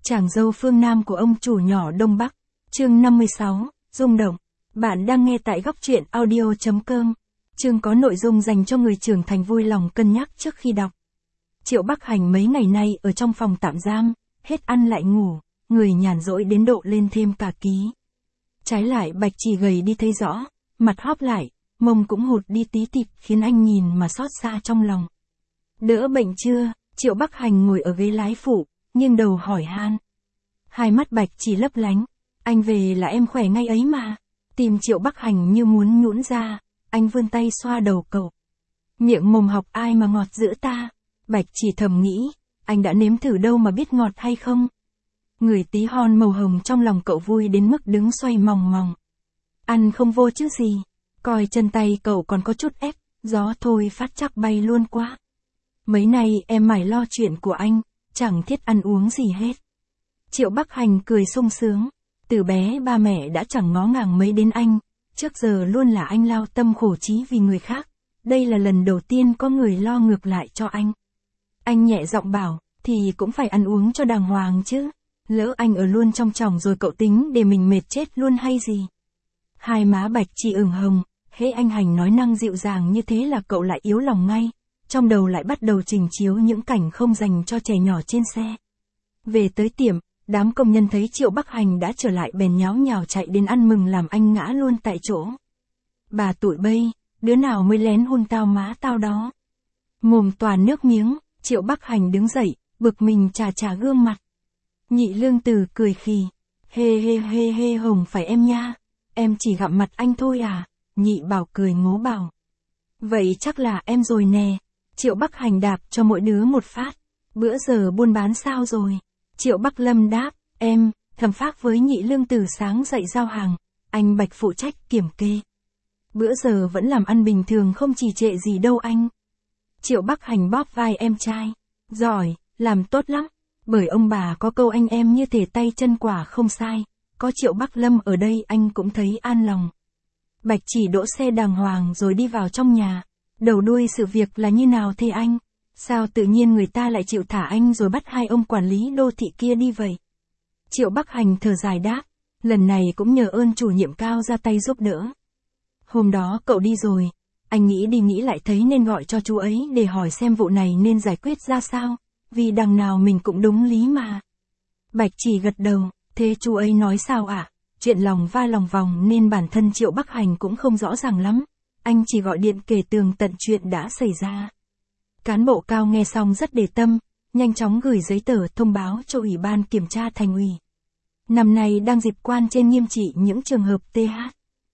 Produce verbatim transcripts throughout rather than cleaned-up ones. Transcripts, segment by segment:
Chàng dâu phương Nam của ông chủ nhỏ Đông Bắc. Chương năm mươi sáu, rung động. Bạn đang nghe tại góc truyện audio chấm com. Chương có nội dung dành cho người trưởng thành vui lòng cân nhắc trước khi đọc. Triệu Bắc Hành mấy ngày nay ở trong phòng tạm giam, hết ăn lại ngủ, người nhàn rỗi đến độ lên thêm cả ký. Trái lại Bạch Chỉ gầy đi thấy rõ, mặt hóp lại, mông cũng hụt đi tí tịt khiến anh nhìn mà xót xa trong lòng. Đỡ bệnh chưa? Triệu Bắc Hành ngồi ở ghế lái phụ, nghiêng đầu hỏi han. Hai mắt Bạch Chỉ lấp lánh, anh về là em khỏe ngay ấy mà. Tìm Triệu Bắc Hành như muốn nhũn ra, anh vươn tay xoa đầu cậu. Miệng mồm học ai mà ngọt dữ ta. Bạch Chỉ thầm nghĩ, anh đã nếm thử đâu mà biết ngọt hay không. Người tí hon màu hồng trong lòng cậu vui đến mức đứng xoay mòng mòng. Ăn không vô chứ gì, coi chân tay cậu còn có chút ép, gió thôi phát chắc bay luôn quá. Mấy nay em mải lo chuyện của anh, chẳng thiết ăn uống gì hết. Triệu Bắc Hành cười sung sướng, từ bé ba mẹ đã chẳng ngó ngàng mấy đến anh, trước giờ luôn là anh lao tâm khổ trí vì người khác, đây là lần đầu tiên có người lo ngược lại cho anh. Anh nhẹ giọng bảo, thì cũng phải ăn uống cho đàng hoàng chứ, lỡ anh ở luôn trong chồng rồi cậu tính để mình mệt chết luôn hay gì. Hai má Bạch Chỉ ửng hồng, hễ anh Hành nói năng dịu dàng như thế là cậu lại yếu lòng ngay, trong đầu lại bắt đầu trình chiếu những cảnh không dành cho trẻ nhỏ trên xe. Về tới tiệm, đám công nhân thấy Triệu Bắc Hành đã trở lại bèn nháo nhào chạy đến ăn mừng làm anh ngã luôn tại chỗ. Bà tụi bây, đứa nào mới lén hôn tao má tao đó. Mồm toàn nước miếng, Triệu Bắc Hành đứng dậy, bực mình chà chà gương mặt. Nhị Lương Từ cười khì, hê hê hê hê Hồng phải em nha, em chỉ gặm mặt anh thôi à. Nhị Bảo cười ngố bảo, vậy chắc là em rồi nè. Triệu Bắc Hành đạp cho mỗi đứa một phát. Bữa giờ buôn bán sao rồi? Triệu Bắc Lâm đáp, em, Thẩm Phác với Nhị Lương Từ sáng dậy giao hàng, anh Bạch phụ trách kiểm kê. Bữa giờ vẫn làm ăn bình thường không trì trệ gì đâu anh. Triệu Bắc Hành bóp vai em trai, giỏi, làm tốt lắm, bởi ông bà có câu anh em như thể tay chân quả không sai, có Triệu Bắc Lâm ở đây anh cũng thấy an lòng. Bạch Chỉ đỗ xe đàng hoàng rồi đi vào trong nhà. Đầu đuôi sự việc là như nào thế anh? Sao tự nhiên người ta lại chịu thả anh rồi bắt hai ông quản lý đô thị kia đi vậy? Triệu Bắc Hành thở dài đáp, lần này cũng nhờ ơn chủ nhiệm Cao ra tay giúp đỡ. Hôm đó cậu đi rồi, anh nghĩ đi nghĩ lại thấy nên gọi cho chú ấy để hỏi xem vụ này nên giải quyết ra sao, vì đằng nào mình cũng đúng lý mà. Bạch Chỉ gật đầu, thế chú ấy nói sao ạ? À? Chuyện lòng va lòng vòng nên bản thân Triệu Bắc Hành cũng không rõ ràng lắm. Anh chỉ gọi điện kể tường tận chuyện đã xảy ra. Cán bộ Cao nghe xong rất để tâm, nhanh chóng gửi giấy tờ thông báo cho Ủy ban Kiểm tra Thành ủy. Năm nay đang dịp quan trên nghiêm trị những trường hợp tê hát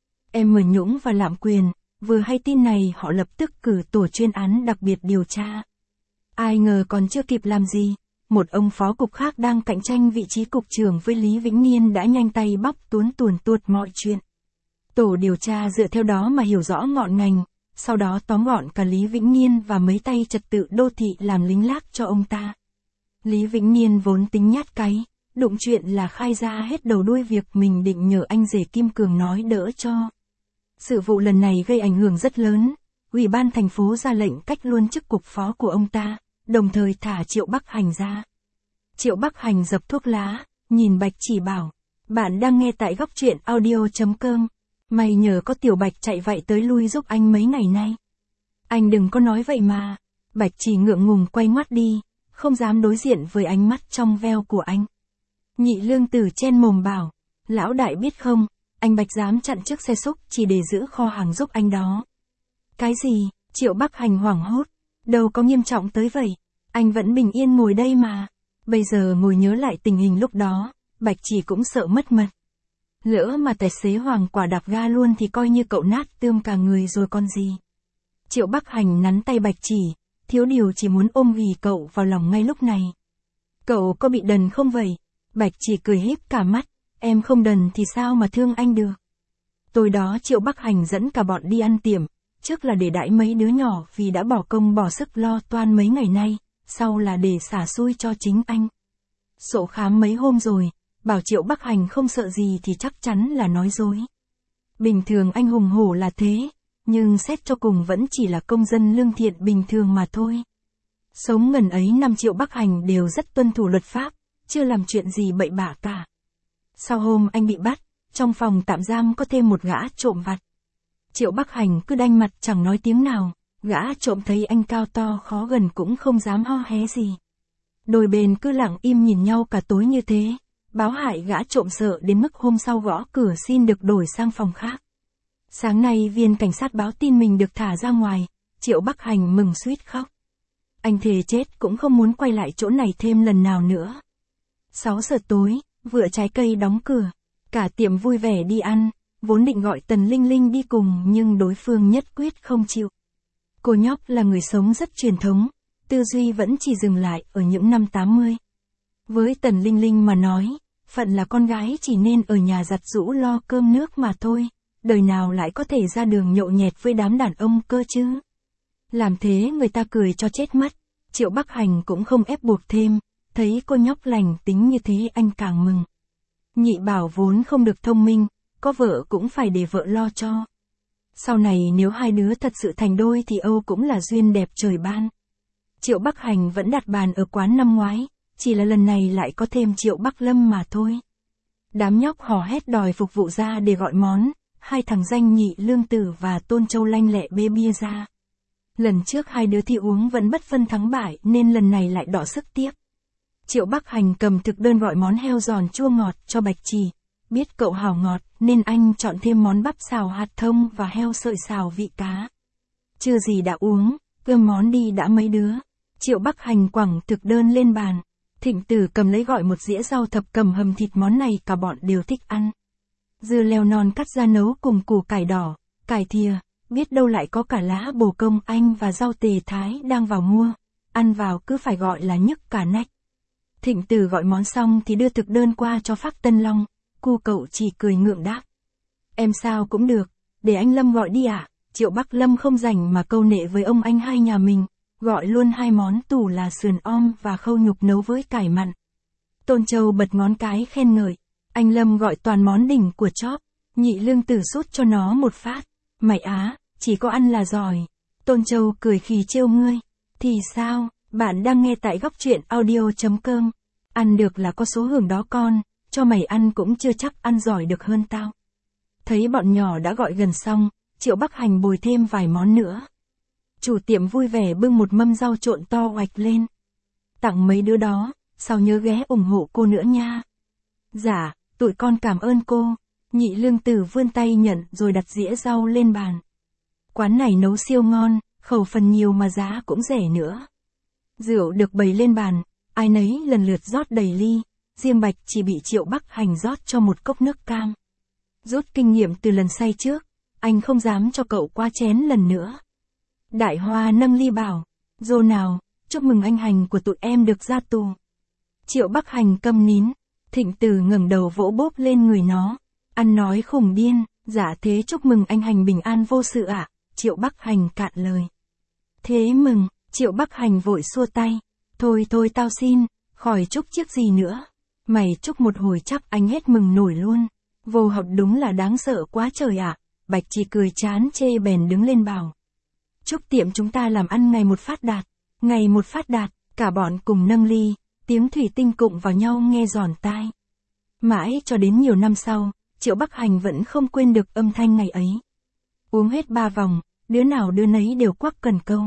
em mờ nhũng và lạm quyền, vừa hay tin này họ lập tức cử tổ chuyên án đặc biệt điều tra. Ai ngờ còn chưa kịp làm gì, một ông phó cục khác đang cạnh tranh vị trí cục trưởng với Lý Vĩnh Niên đã nhanh tay bóc tuốn tuồn tuột mọi chuyện. Tổ điều tra dựa theo đó mà hiểu rõ ngọn ngành, sau đó tóm gọn cả Lý Vĩnh Niên và mấy tay trật tự đô thị làm lính lác cho ông ta. Lý Vĩnh Niên vốn tính nhát cáy, đụng chuyện là khai ra hết đầu đuôi việc mình định nhờ anh rể Kim Cường nói đỡ cho. Sự vụ lần này gây ảnh hưởng rất lớn, Ủy ban thành phố ra lệnh cách luôn chức cục phó của ông ta, đồng thời thả Triệu Bắc Hành ra. Triệu Bắc Hành dập thuốc lá, nhìn Bạch Chỉ bảo, bạn đang nghe tại góc truyện audio chấm com. Mày nhờ có Tiểu Bạch chạy vậy tới lui giúp anh mấy ngày nay. Anh đừng có nói vậy mà. Bạch Chỉ ngượng ngùng quay ngoắt đi, không dám đối diện với ánh mắt trong veo của anh. Nhị Lương Từ chen mồm bảo, lão đại biết không, anh Bạch dám chặn chiếc xe xúc chỉ để giữ kho hàng giúp anh đó. Cái gì? Triệu Bắc Hành hoảng hốt, đâu có nghiêm trọng tới vậy, anh vẫn bình yên ngồi đây mà. Bây giờ ngồi nhớ lại tình hình lúc đó, Bạch Chỉ cũng sợ mất mật. Lỡ mà tài xế Hoàng quả đạp ga luôn thì coi như cậu nát tươm cả người rồi còn gì. Triệu Bắc Hành nắn tay Bạch Chỉ, thiếu điều chỉ muốn ôm ghì cậu vào lòng ngay lúc này. Cậu có bị đần không vậy? Bạch Chỉ cười híp cả mắt, em không đần thì sao mà thương anh được. Tối đó Triệu Bắc Hành dẫn cả bọn đi ăn tiệm, trước là để đãi mấy đứa nhỏ vì đã bỏ công bỏ sức lo toan mấy ngày nay, sau là để xả xui cho chính anh. Sổ khám mấy hôm rồi, bảo Triệu Bắc Hành không sợ gì thì chắc chắn là nói dối. Bình thường anh hùng hổ là thế, nhưng xét cho cùng vẫn chỉ là công dân lương thiện bình thường mà thôi. Sống ngần ấy năm Triệu Bắc Hành đều rất tuân thủ luật pháp, chưa làm chuyện gì bậy bạ cả. Sau hôm anh bị bắt, trong phòng tạm giam có thêm một gã trộm vặt. Triệu Bắc Hành cứ đanh mặt chẳng nói tiếng nào, gã trộm thấy anh cao to khó gần cũng không dám ho hé gì. Đôi bên cứ lặng im nhìn nhau cả tối như thế, báo hại gã trộm sợ đến mức hôm sau gõ cửa xin được đổi sang phòng khác. Sáng nay viên cảnh sát báo tin mình được thả ra ngoài, Triệu Bắc Hành mừng suýt khóc. Anh thề chết cũng không muốn quay lại chỗ này thêm lần nào nữa. sáu giờ tối, vựa trái cây đóng cửa, cả tiệm vui vẻ đi ăn, vốn định gọi Tần Linh Linh đi cùng nhưng đối phương nhất quyết không chịu. Cô nhóc là người sống rất truyền thống, tư duy vẫn chỉ dừng lại ở những năm tám mươi. Với Tần Linh Linh mà nói, phận là con gái chỉ nên ở nhà giặt giũ lo cơm nước mà thôi, đời nào lại có thể ra đường nhậu nhẹt với đám đàn ông cơ chứ. Làm thế người ta cười cho chết mất, Triệu Bắc Hành cũng không ép buộc thêm, thấy cô nhóc lành tính như thế anh càng mừng. Nhị bảo vốn không được thông minh, có vợ cũng phải để vợ lo cho. Sau này nếu hai đứa thật sự thành đôi thì Âu cũng là duyên đẹp trời ban. Triệu Bắc Hành vẫn đặt bàn ở quán năm ngoái, chỉ là lần này lại có thêm Triệu Bắc Lâm mà thôi. Đám nhóc hò hét đòi phục vụ ra để gọi món, hai thằng danh Nhị Lương Tử và Tôn Châu lanh lẹ bê bia ra. Lần trước hai đứa thi uống vẫn bất phân thắng bại nên lần này lại đọ sức tiếp. Triệu Bắc Hành cầm thực đơn gọi món heo giòn chua ngọt cho Bạch Chỉ, biết cậu hảo ngọt nên anh chọn thêm món bắp xào hạt thông và heo sợi xào vị cá. Chưa gì đã uống, cơm món đi đã mấy đứa. Triệu Bắc Hành quẳng thực đơn lên bàn. Thịnh Tử cầm lấy gọi một dĩa rau thập cầm hầm thịt, món này cả bọn đều thích ăn. Dưa leo non cắt ra nấu cùng củ cải đỏ, cải thìa, biết đâu lại có cả lá bồ công anh và rau tề thái đang vào mua. Ăn vào cứ phải gọi là nhức cả nách. Thịnh Tử gọi món xong thì đưa thực đơn qua cho Phác Tân Long, cu cậu chỉ cười ngượng đáp. Em sao cũng được, để anh Lâm gọi đi ạ. À? Triệu Bắc Lâm không rảnh mà câu nệ với ông anh hai nhà mình, gọi luôn hai món tủ là sườn om và khâu nhục nấu với cải mặn. Tôn Châu bật ngón cái khen ngợi, anh Lâm gọi toàn món đỉnh của chóp. Nhị Lương Tử sút cho nó một phát, mày á, chỉ có ăn là giỏi. Tôn Châu cười khì trêu ngươi, thì sao, bạn đang nghe tại góc truyện audio chấm com. Ăn được là có số hưởng đó con, cho mày ăn cũng chưa chắc ăn giỏi được hơn tao. Thấy bọn nhỏ đã gọi gần xong, Triệu Bắc Hành bồi thêm vài món nữa. Chủ tiệm vui vẻ bưng một mâm rau trộn to oạch lên. Tặng mấy đứa đó, sau nhớ ghé ủng hộ cô nữa nha. Dạ, tụi con cảm ơn cô. Nhị Lương Tử vươn tay nhận rồi đặt dĩa rau lên bàn. Quán này nấu siêu ngon, khẩu phần nhiều mà giá cũng rẻ nữa. Rượu được bày lên bàn, ai nấy lần lượt rót đầy ly, riêng Bạch chỉ bị Triệu Bắc Hành rót cho một cốc nước cam. Rút kinh nghiệm từ lần say trước, anh không dám cho cậu qua chén lần nữa. Đại Hoa nâng ly bảo, dô nào, chúc mừng anh Hành của tụi em được ra tù. Triệu Bắc Hành câm nín, Thịnh Tử ngẩng đầu vỗ bốp lên người nó, ăn nói khủng điên, dạ thế chúc mừng anh Hành bình an vô sự ạ. À? Triệu Bắc Hành cạn lời. Thế mừng, Triệu Bắc Hành vội xua tay, thôi thôi tao xin, khỏi chúc chiếc gì nữa. Mày chúc một hồi chắc anh hết mừng nổi luôn. Vô học đúng là đáng sợ quá trời ạ. À? Bạch chỉ cười chán chê bèn đứng lên bảo. Chúc tiệm chúng ta làm ăn ngày một phát đạt, ngày một phát đạt, cả bọn cùng nâng ly, tiếng thủy tinh cụng vào nhau nghe giòn tai. Mãi cho đến nhiều năm sau, Triệu Bắc Hành vẫn không quên được âm thanh ngày ấy. Uống hết ba vòng, đứa nào đứa nấy đều quắc cần câu.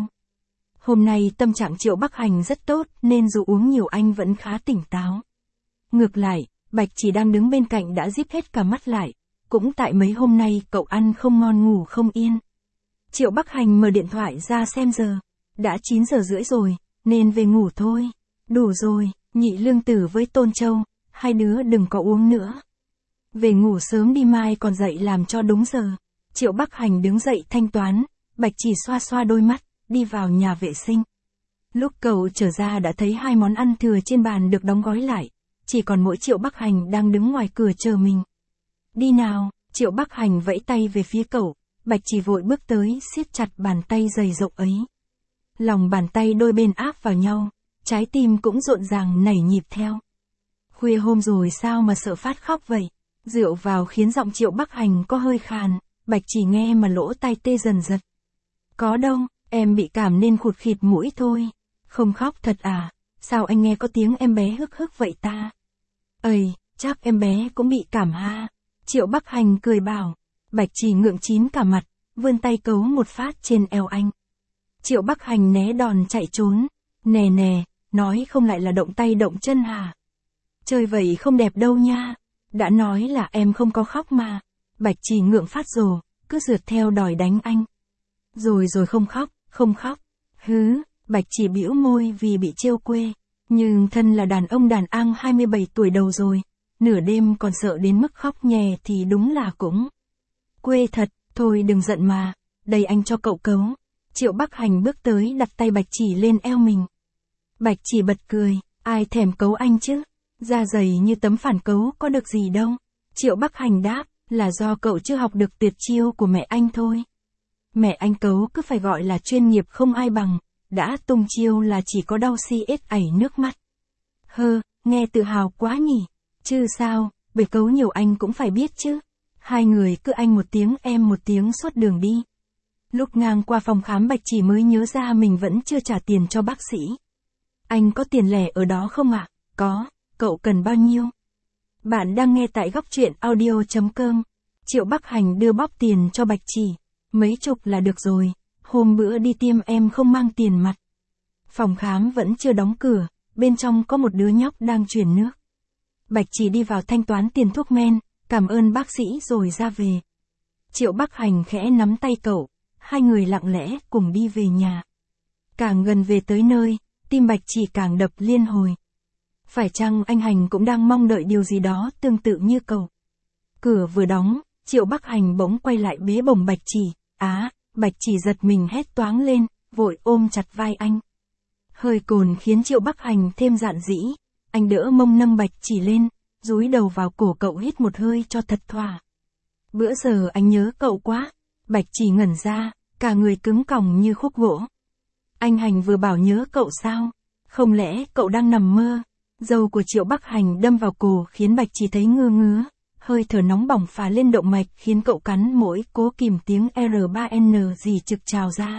Hôm nay tâm trạng Triệu Bắc Hành rất tốt nên dù uống nhiều anh vẫn khá tỉnh táo. Ngược lại, Bạch chỉ đang đứng bên cạnh đã díp hết cả mắt lại, cũng tại mấy hôm nay cậu ăn không ngon ngủ không yên. Triệu Bắc Hành mở điện thoại ra xem giờ, đã chín giờ rưỡi rồi, nên về ngủ thôi. Đủ rồi, Nhị Lương Tử với Tôn Châu, hai đứa đừng có uống nữa. Về ngủ sớm đi mai còn dậy làm cho đúng giờ. Triệu Bắc Hành đứng dậy thanh toán, Bạch chỉ xoa xoa đôi mắt, đi vào nhà vệ sinh. Lúc cậu trở ra đã thấy hai món ăn thừa trên bàn được đóng gói lại, chỉ còn mỗi Triệu Bắc Hành đang đứng ngoài cửa chờ mình. Đi nào, Triệu Bắc Hành vẫy tay về phía cậu, Bạch chỉ vội bước tới siết chặt bàn tay dày rộng ấy. Lòng bàn tay đôi bên áp vào nhau, trái tim cũng rộn ràng nảy nhịp theo. Khuya hôm rồi sao mà sợ phát khóc vậy? Rượu vào khiến giọng Triệu Bắc Hành có hơi khàn, Bạch chỉ nghe mà lỗ tai tê dần giật. Có đâu, em bị cảm nên khụt khịt mũi thôi. Không khóc thật à, sao anh nghe có tiếng em bé hức hức vậy ta? Ây, chắc em bé cũng bị cảm ha. Triệu Bắc Hành cười bảo. Bạch Chỉ ngượng chín cả mặt, vươn tay cấu một phát trên eo anh. Triệu Bắc Hành né đòn chạy trốn. Nè nè, nói không lại là động tay động chân hả? Chơi vậy không đẹp đâu nha. Đã nói là em không có khóc mà. Bạch Chỉ ngượng phát rồ, cứ rượt theo đòi đánh anh. Rồi rồi không khóc, không khóc. Hứ, Bạch Chỉ bĩu môi vì bị trêu quê. Nhưng thân là đàn ông đàn ang hai mươi bảy tuổi đầu rồi. Nửa đêm còn sợ đến mức khóc nhè thì đúng là cũng quê thật. Thôi đừng giận mà, đây anh cho cậu cấu. Triệu Bắc Hành bước tới đặt tay Bạch Chỉ lên eo mình. Bạch Chỉ bật cười, ai thèm cấu anh chứ, da dày như tấm phản cấu có được gì đâu. Triệu Bắc Hành đáp, là do cậu chưa học được tuyệt chiêu của mẹ anh thôi. Mẹ anh cấu cứ phải gọi là chuyên nghiệp không ai bằng, đã tung chiêu là chỉ có đau si ết ảy nước mắt. Hơ, nghe tự hào quá nhỉ, chứ sao, bởi cấu nhiều anh cũng phải biết chứ. Hai người cứ anh một tiếng em một tiếng suốt đường đi. Lúc ngang qua phòng khám Bạch Chỉ mới nhớ ra mình vẫn chưa trả tiền cho bác sĩ. Anh có tiền lẻ ở đó không ạ? À? Có, cậu cần bao nhiêu? Bạn đang nghe tại góc truyện audio chấm com. Triệu Bắc Hành đưa bóp tiền cho Bạch Chỉ. Mấy chục là được rồi, hôm bữa đi tiêm em không mang tiền mặt. Phòng khám vẫn chưa đóng cửa, bên trong có một đứa nhóc đang truyền nước. Bạch Chỉ đi vào thanh toán tiền thuốc men, cảm ơn bác sĩ rồi ra về. Triệu Bắc Hành khẽ nắm tay cậu, hai người lặng lẽ cùng đi về nhà. Càng gần về tới nơi, tim Bạch Chỉ càng đập liên hồi. Phải chăng anh Hành cũng đang mong đợi điều gì đó tương tự như cậu? Cửa vừa đóng, Triệu Bắc Hành bỗng quay lại bế bổng Bạch Chỉ. Á, Bạch Chỉ giật mình hét toáng lên, vội ôm chặt vai anh. Hơi cồn khiến Triệu Bắc Hành thêm dạn dĩ. Anh đỡ mông nâng Bạch Chỉ lên, dúi đầu vào cổ cậu hít một hơi cho thật thỏa. Bữa giờ anh nhớ cậu quá. Bạch Chỉ ngẩn ra, cả người cứng còng như khúc gỗ. Anh Hành vừa bảo nhớ cậu sao? Không lẽ cậu đang nằm mơ? Dâu của Triệu Bắc Hành đâm vào cổ khiến Bạch Chỉ thấy ngứa ngứa. Hơi thở nóng bỏng phả lên động mạch khiến cậu cắn mỗi cố kìm tiếng R ba N gì trực trào ra.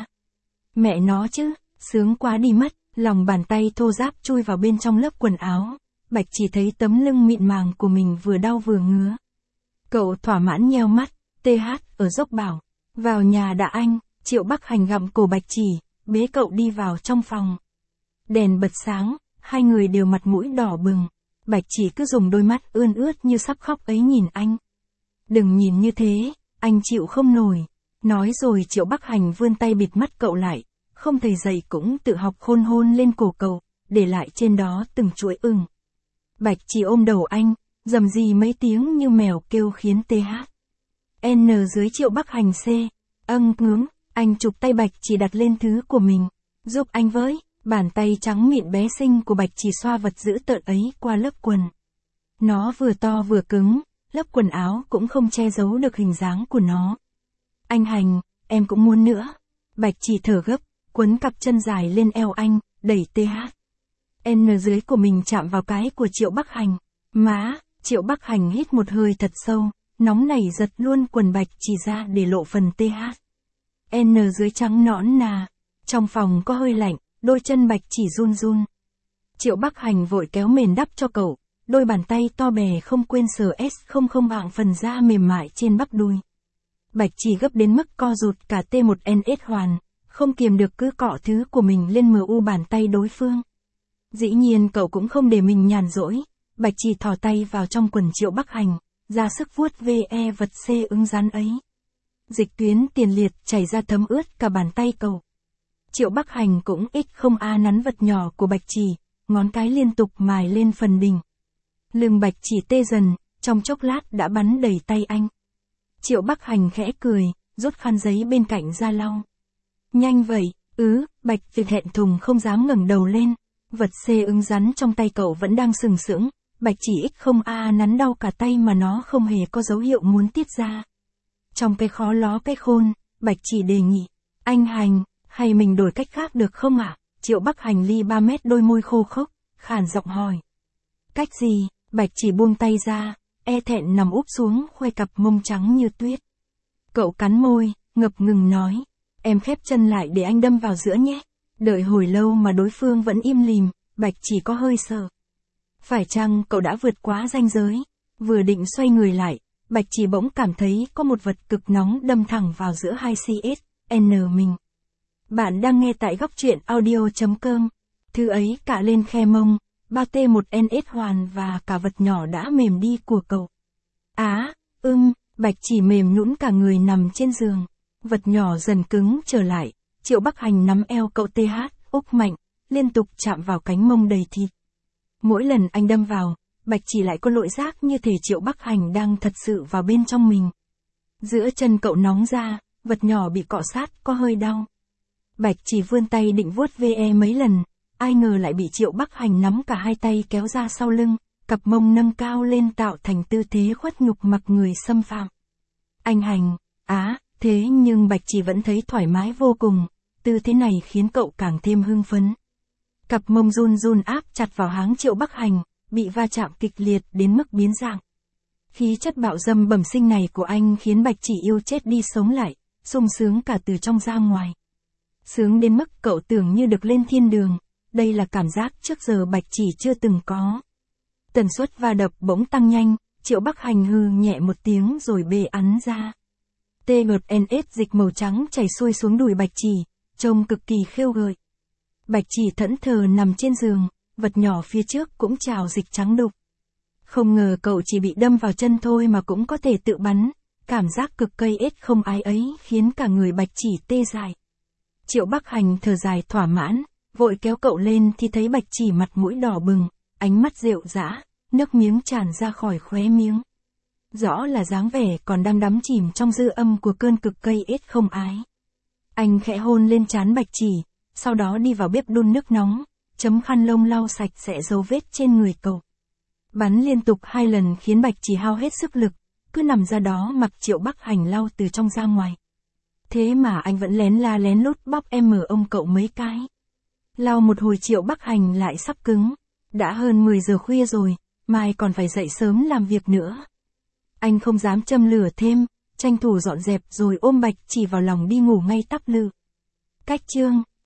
Mẹ nó chứ, sướng quá đi mất, lòng bàn tay thô ráp chui vào bên trong lớp quần áo. Bạch Chỉ thấy tấm lưng mịn màng của mình vừa đau vừa ngứa. Cậu thỏa mãn nheo mắt, tê hát ở dốc bảo. Vào nhà đã anh. Triệu Bắc Hành gặm cổ Bạch Chỉ, bế cậu đi vào trong phòng. Đèn bật sáng, hai người đều mặt mũi đỏ bừng. Bạch Chỉ cứ dùng đôi mắt ươn ướt như sắp khóc ấy nhìn anh. Đừng nhìn như thế, anh chịu không nổi. Nói rồi Triệu Bắc Hành vươn tay bịt mắt cậu lại, không thầy dạy cũng tự học hôn hôn lên cổ cậu, để lại trên đó từng chuỗi ửng. Bạch Chỉ ôm đầu anh, rầm rì mấy tiếng như mèo kêu khiến tê hát. N dưới Triệu Bắc Hành C. Âng ngướng, anh chụp tay Bạch Chỉ đặt lên thứ của mình. Giúp anh với, bàn tay trắng mịn bé xinh của Bạch Chỉ xoa vật dữ tợn ấy qua lớp quần. Nó vừa to vừa cứng, lớp quần áo cũng không che giấu được hình dáng của nó. Anh Hành, em cũng muốn nữa. Bạch Chỉ thở gấp, quấn cặp chân dài lên eo anh, đẩy tê hát. N dưới của mình chạm vào cái của Triệu Bắc Hành. Má, Triệu Bắc Hành hít một hơi thật sâu, nóng nảy giật luôn quần Bạch Chỉ ra để lộ phần tê hát. N dưới trắng nõn nà. Trong phòng có hơi lạnh, đôi chân Bạch Chỉ run run. Triệu Bắc Hành vội kéo mền đắp cho cậu, đôi bàn tay to bè không quên sờ S không không hạng phần da mềm mại trên bắp đùi. Bạch Chỉ gấp đến mức co rụt cả T một N S hoàn, không kiềm được cứ cọ thứ của mình lên mờ u bàn tay đối phương. Dĩ nhiên cậu cũng không để mình nhàn rỗi, Bạch Chỉ thò tay vào trong quần Triệu Bắc Hành, ra sức vuốt ve vật C ứng rắn ấy. Dịch tuyến tiền liệt chảy ra thấm ướt cả bàn tay cậu. Triệu Bắc Hành cũng ít không a nắn vật nhỏ của Bạch Chỉ, ngón cái liên tục mài lên phần đỉnh. Lưng Bạch Chỉ tê dần, trong chốc lát đã bắn đầy tay anh. Triệu Bắc Hành khẽ cười, rút khăn giấy bên cạnh ra lau. Nhanh vậy, ứ, Bạch Chỉ thẹn thùng không dám ngẩng đầu lên. Vật C ứng rắn trong tay cậu vẫn đang sừng sững, Bạch Chỉ ít không a nắn đau cả tay mà nó không hề có dấu hiệu muốn tiết ra. Trong cái khó ló cái khôn, Bạch Chỉ đề nghị, anh Hành, hay mình đổi cách khác được không ạ? À? Triệu Bắc Hành ly ba mét đôi môi khô khốc, khàn giọng hỏi. Cách gì? Bạch Chỉ buông tay ra, e thẹn nằm úp xuống khoe cặp mông trắng như tuyết. Cậu cắn môi, ngập ngừng nói, em khép chân lại để anh đâm vào giữa nhé. Đợi hồi lâu mà đối phương vẫn im lìm, Bạch Chỉ có hơi sợ. Phải chăng cậu đã vượt quá ranh giới? Vừa định xoay người lại, Bạch Chỉ bỗng cảm thấy có một vật cực nóng đâm thẳng vào giữa hai xê ét en mình. Bạn đang nghe tại góc truyện audio chấm com. Thứ ấy cả lên khe mông, bao T một en ét hoàn và cả vật nhỏ đã mềm đi của cậu. Á, ưm, Bạch Chỉ mềm nhũn cả người nằm trên giường. Vật nhỏ dần cứng trở lại, Triệu Bắc Hành nắm eo cậu tê hát, úp mạnh, liên tục chạm vào cánh mông đầy thịt. Mỗi lần anh đâm vào, Bạch Chỉ lại có lội giác như thể Triệu Bắc Hành đang thật sự vào bên trong mình. Giữa chân cậu nóng ra, vật nhỏ bị cọ sát có hơi đau. Bạch Chỉ vươn tay định vuốt ve mấy lần, ai ngờ lại bị Triệu Bắc Hành nắm cả hai tay kéo ra sau lưng, cặp mông nâng cao lên tạo thành tư thế khuất nhục mặc người xâm phạm. Anh Hành, á, thế nhưng Bạch Chỉ vẫn thấy thoải mái vô cùng, tư thế này khiến cậu càng thêm hưng phấn. Cặp mông run run áp chặt vào háng Triệu Bắc Hành, bị va chạm kịch liệt đến mức biến dạng. Khí chất bạo dâm bẩm sinh này của anh khiến Bạch Chỉ yêu chết đi sống lại, sung sướng cả từ trong ra ngoài. Sướng đến mức cậu tưởng như được lên thiên đường, đây là cảm giác trước giờ Bạch Chỉ chưa từng có. Tần suất va đập bỗng tăng nhanh, Triệu Bắc Hành hừ nhẹ một tiếng rồi bê ắn ra. T một en ét dịch màu trắng chảy xuôi xuống đùi Bạch Chỉ, trông cực kỳ khêu gợi. Bạch Chỉ thẫn thờ nằm trên giường, vật nhỏ phía trước cũng trào dịch trắng đục. Không ngờ cậu chỉ bị đâm vào chân thôi mà cũng có thể tự bắn, cảm giác cực cây ết không ai ấy khiến cả người Bạch Chỉ tê dại. Triệu Bắc Hành thở dài thỏa mãn, vội kéo cậu lên thì thấy Bạch Chỉ mặt mũi đỏ bừng, ánh mắt rệu rã, nước miếng tràn ra khỏi khóe miếng. Rõ là dáng vẻ còn đang đắm chìm trong dư âm của cơn cực cây ết không ái. Anh khẽ hôn lên trán Bạch Chỉ, sau đó đi vào bếp đun nước nóng, chấm khăn lông lau sạch sẽ dấu vết trên người cậu. Bắn liên tục hai lần khiến Bạch Chỉ hao hết sức lực, cứ nằm ra đó mặc Triệu Bắc Hành lau từ trong ra ngoài. Thế mà anh vẫn lén la lén lút bóp em mở ông cậu mấy cái. Lau một hồi Triệu Bắc Hành lại sắp cứng. Đã hơn mười giờ khuya rồi, mai còn phải dậy sớm làm việc nữa. Anh không dám châm lửa thêm, tranh thủ dọn dẹp rồi ôm Bạch Chỉ vào lòng đi ngủ ngay tắp lự. Cách chương